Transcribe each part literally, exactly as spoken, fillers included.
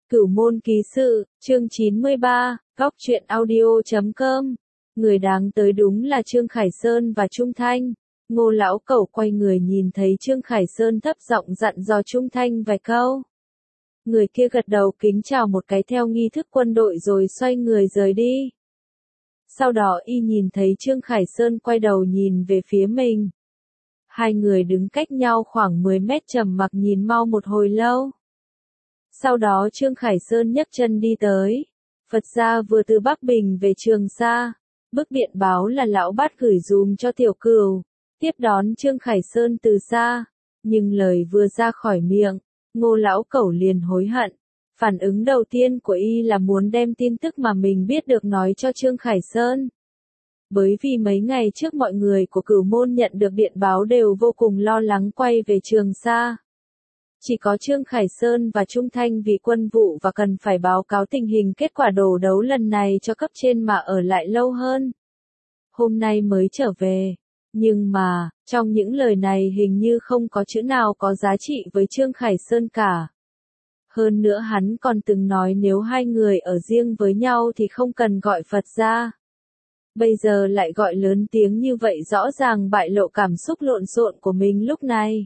Cửu môn ký sự, chương chín mươi ba, góc truyện audio chấm com. Người đáng tới đúng là Trương Khải Sơn và Trung Thanh. Ngô lão cẩu quay người nhìn thấy Trương Khải Sơn thấp giọng dặn dò Trung Thanh vài câu. Người kia gật đầu kính chào một cái theo nghi thức quân đội rồi xoay người rời đi. Sau đó y nhìn thấy Trương Khải Sơn quay đầu nhìn về phía mình. Hai người đứng cách nhau khoảng mười mét trầm mặc nhìn mau một hồi lâu. Sau đó Trương Khải Sơn nhấc chân đi tới. Phật gia vừa từ Bắc Bình về Trường Sa. Bức điện báo là lão bát gửi dùm cho Tiểu Cửu. Tiếp đón Trương Khải Sơn từ xa. Nhưng lời vừa ra khỏi miệng, Ngô lão cẩu liền hối hận. Phản ứng đầu tiên của y là muốn đem tin tức mà mình biết được nói cho Trương Khải Sơn. Bởi vì mấy ngày trước mọi người của Cửu môn nhận được điện báo đều vô cùng lo lắng quay về Trường Sa. Chỉ có Trương Khải Sơn và Trung Thanh vì quân vụ và cần phải báo cáo tình hình kết quả đồ đấu lần này cho cấp trên mà ở lại lâu hơn. Hôm nay mới trở về. Nhưng mà, trong những lời này hình như không có chữ nào có giá trị với Trương Khải Sơn cả. Hơn nữa hắn còn từng nói nếu hai người ở riêng với nhau thì không cần gọi Phật ra. Bây giờ lại gọi lớn tiếng như vậy rõ ràng bại lộ cảm xúc lộn xộn của mình lúc này.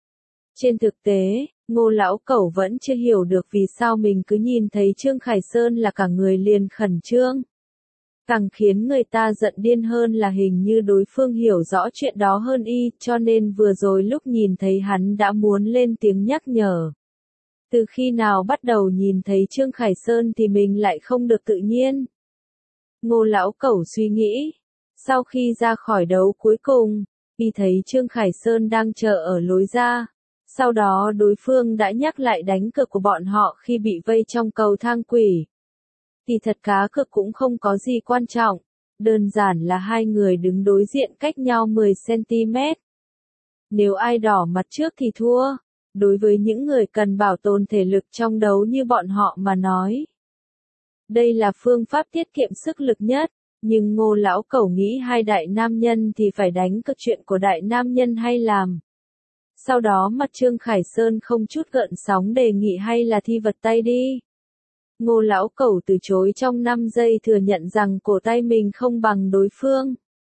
Trên thực tế, Ngô lão cẩu vẫn chưa hiểu được vì sao mình cứ nhìn thấy Trương Khải Sơn là cả người liền khẩn trương. Càng khiến người ta giận điên hơn là hình như đối phương hiểu rõ chuyện đó hơn y, cho nên vừa rồi lúc nhìn thấy hắn đã muốn lên tiếng nhắc nhở. Từ khi nào bắt đầu nhìn thấy Trương Khải Sơn thì mình lại không được tự nhiên. Ngô lão cẩu suy nghĩ. Sau khi ra khỏi đấu cuối cùng, y thấy Trương Khải Sơn đang chờ ở lối ra. Sau đó đối phương đã nhắc lại đánh cược của bọn họ khi bị vây trong cầu thang quỷ. Thì thật cá cược cũng không có gì quan trọng. Đơn giản là hai người đứng đối diện cách nhau mười xăng ti mét. Nếu ai đỏ mặt trước thì thua. Đối với những người cần bảo tồn thể lực trong đấu như bọn họ mà nói. Đây là phương pháp tiết kiệm sức lực nhất. Nhưng Ngô lão cẩu nghĩ hai đại nam nhân thì phải đánh cược chuyện của đại nam nhân hay làm. Sau đó mặt Trương Khải Sơn không chút gợn sóng đề nghị hay là thi vật tay đi. Ngô lão cẩu từ chối trong năm giây thừa nhận rằng cổ tay mình không bằng đối phương.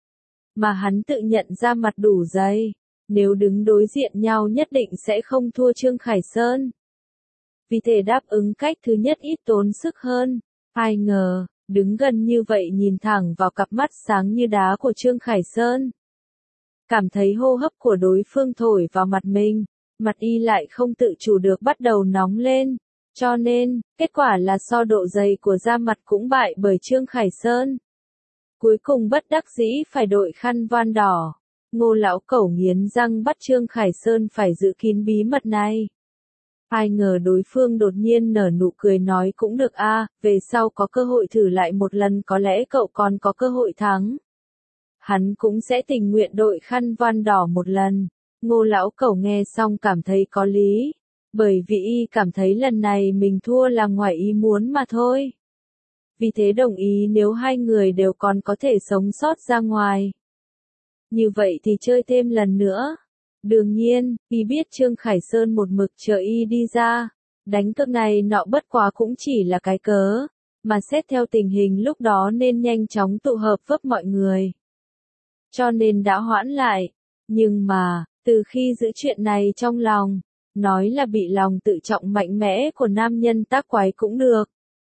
Mà hắn tự nhận ra mặt đủ dày. Nếu đứng đối diện nhau nhất định sẽ không thua Trương Khải Sơn. Vì thế đáp ứng cách thứ nhất ít tốn sức hơn. Ai ngờ, đứng gần như vậy nhìn thẳng vào cặp mắt sáng như đá của Trương Khải Sơn. Cảm thấy hô hấp của đối phương thổi vào mặt mình, mặt y lại không tự chủ được bắt đầu nóng lên. Cho nên, kết quả là so độ dày của da mặt cũng bại bởi Trương Khải Sơn. Cuối cùng bất đắc dĩ phải đội khăn voan đỏ. Ngô lão cẩu nghiến răng bắt Trương Khải Sơn phải giữ kín bí mật này. Ai ngờ đối phương đột nhiên nở nụ cười nói cũng được a, về sau có cơ hội thử lại một lần có lẽ cậu còn có cơ hội thắng. Hắn cũng sẽ tình nguyện đội khăn voan đỏ một lần. Ngô lão cẩu nghe xong cảm thấy có lý. Bởi vì y cảm thấy lần này mình thua là ngoài ý muốn mà thôi. Vì thế đồng ý nếu hai người đều còn có thể sống sót ra ngoài. Như vậy thì chơi thêm lần nữa. Đương nhiên, y biết Trương Khải Sơn một mực chờ y đi ra. Đánh cược này nọ bất quá cũng chỉ là cái cớ. Mà xét theo tình hình lúc đó nên nhanh chóng tụ hợp vấp mọi người. Cho nên đã hoãn lại. Nhưng mà, từ khi giữ chuyện này trong lòng, nói là bị lòng tự trọng mạnh mẽ của nam nhân tác quái cũng được.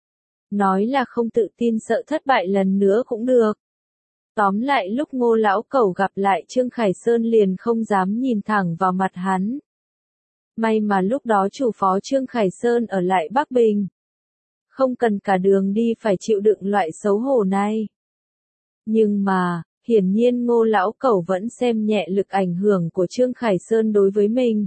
Nói là không tự tin sợ thất bại lần nữa cũng được. Tóm lại lúc Ngô lão cẩu gặp lại Trương Khải Sơn liền không dám nhìn thẳng vào mặt hắn. May mà lúc đó chủ phó Trương Khải Sơn ở lại Bắc Bình. Không cần cả đường đi phải chịu đựng loại xấu hổ này. Nhưng mà, hiển nhiên Ngô lão cẩu vẫn xem nhẹ lực ảnh hưởng của Trương Khải Sơn đối với mình.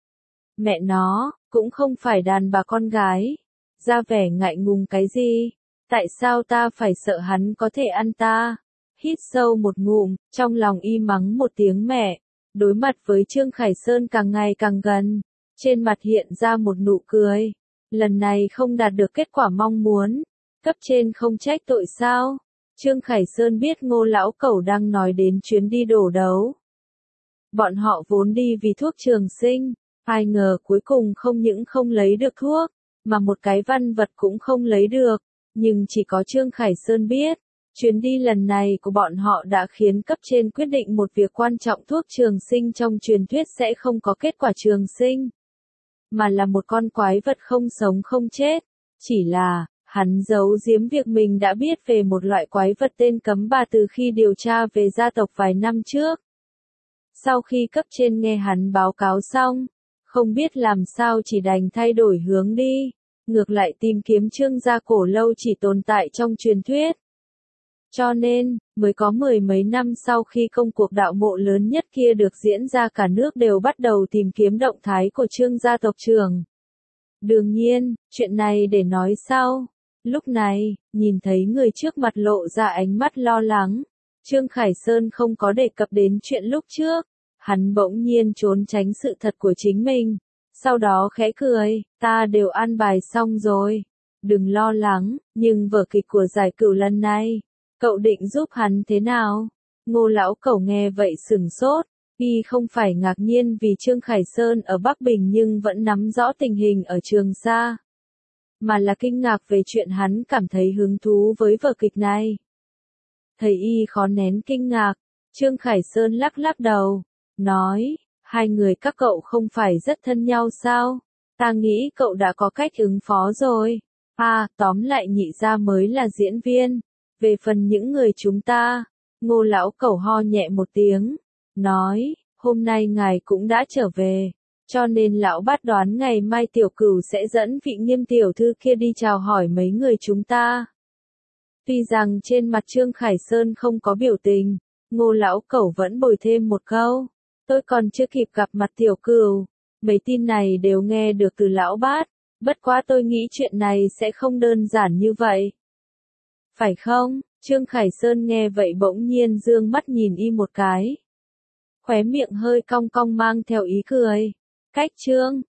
Mẹ nó, cũng không phải đàn bà con gái. Ra vẻ ngại ngùng cái gì? Tại sao ta phải sợ hắn có thể ăn ta? Hít sâu một ngụm, trong lòng y mắng một tiếng mẹ. Đối mặt với Trương Khải Sơn càng ngày càng gần. Trên mặt hiện ra một nụ cười. Lần này không đạt được kết quả mong muốn. Cấp trên không trách tội sao? Trương Khải Sơn biết Ngô lão cẩu đang nói đến chuyến đi đổ đấu. Bọn họ vốn đi vì thuốc trường sinh. Ai ngờ cuối cùng không những không lấy được thuốc, mà một cái văn vật cũng không lấy được, nhưng chỉ có Trương Khải Sơn biết. Chuyến đi lần này của bọn họ đã khiến cấp trên quyết định một việc quan trọng, thuốc trường sinh trong truyền thuyết sẽ không có kết quả trường sinh, mà là một con quái vật không sống không chết. Chỉ là, hắn giấu giếm việc mình đã biết về một loại quái vật tên Cấm Bà từ khi điều tra về gia tộc vài năm trước. Sau khi cấp trên nghe hắn báo cáo xong, không biết làm sao chỉ đành thay đổi hướng đi, ngược lại tìm kiếm Trương gia cổ lâu chỉ tồn tại trong truyền thuyết. Cho nên, mới có mười mấy năm sau khi công cuộc đạo mộ lớn nhất kia được diễn ra, cả nước đều bắt đầu tìm kiếm động thái của Trương gia tộc trưởng. Đương nhiên, chuyện này để nói sau. Lúc này, nhìn thấy người trước mặt lộ ra ánh mắt lo lắng, Trương Khải Sơn không có đề cập đến chuyện lúc trước. Hắn bỗng nhiên trốn tránh sự thật của chính mình, sau đó khẽ cười, ta đều an bài xong rồi. Đừng lo lắng, nhưng vở kịch của giải cửu lần này, cậu định giúp hắn thế nào? Ngô lão cẩu nghe vậy sửng sốt, y không phải ngạc nhiên vì Trương Khải Sơn ở Bắc Bình nhưng vẫn nắm rõ tình hình ở Trường Sa, mà là kinh ngạc về chuyện hắn cảm thấy hứng thú với vở kịch này. Thấy y khó nén kinh ngạc, Trương Khải Sơn lắc lắc đầu, nói, hai người các cậu không phải rất thân nhau sao? Ta nghĩ cậu đã có cách ứng phó rồi. À, tóm lại nhị gia mới là diễn viên. Về phần những người chúng ta, Ngô lão cẩu ho nhẹ một tiếng, nói, hôm nay ngài cũng đã trở về, cho nên lão bát đoán ngày mai tiểu cửu sẽ dẫn vị Nghiêm tiểu thư kia đi chào hỏi mấy người chúng ta. Tuy rằng trên mặt Trương Khải Sơn không có biểu tình, Ngô lão cẩu vẫn bồi thêm một câu, tôi còn chưa kịp gặp mặt tiểu cửu, mấy tin này đều nghe được từ lão bát, bất quá tôi nghĩ chuyện này sẽ không đơn giản như vậy. Phải không? Trương Khải Sơn nghe vậy bỗng nhiên dương mắt nhìn y một cái. Khóe miệng hơi cong cong mang theo ý cười. Cách Trương,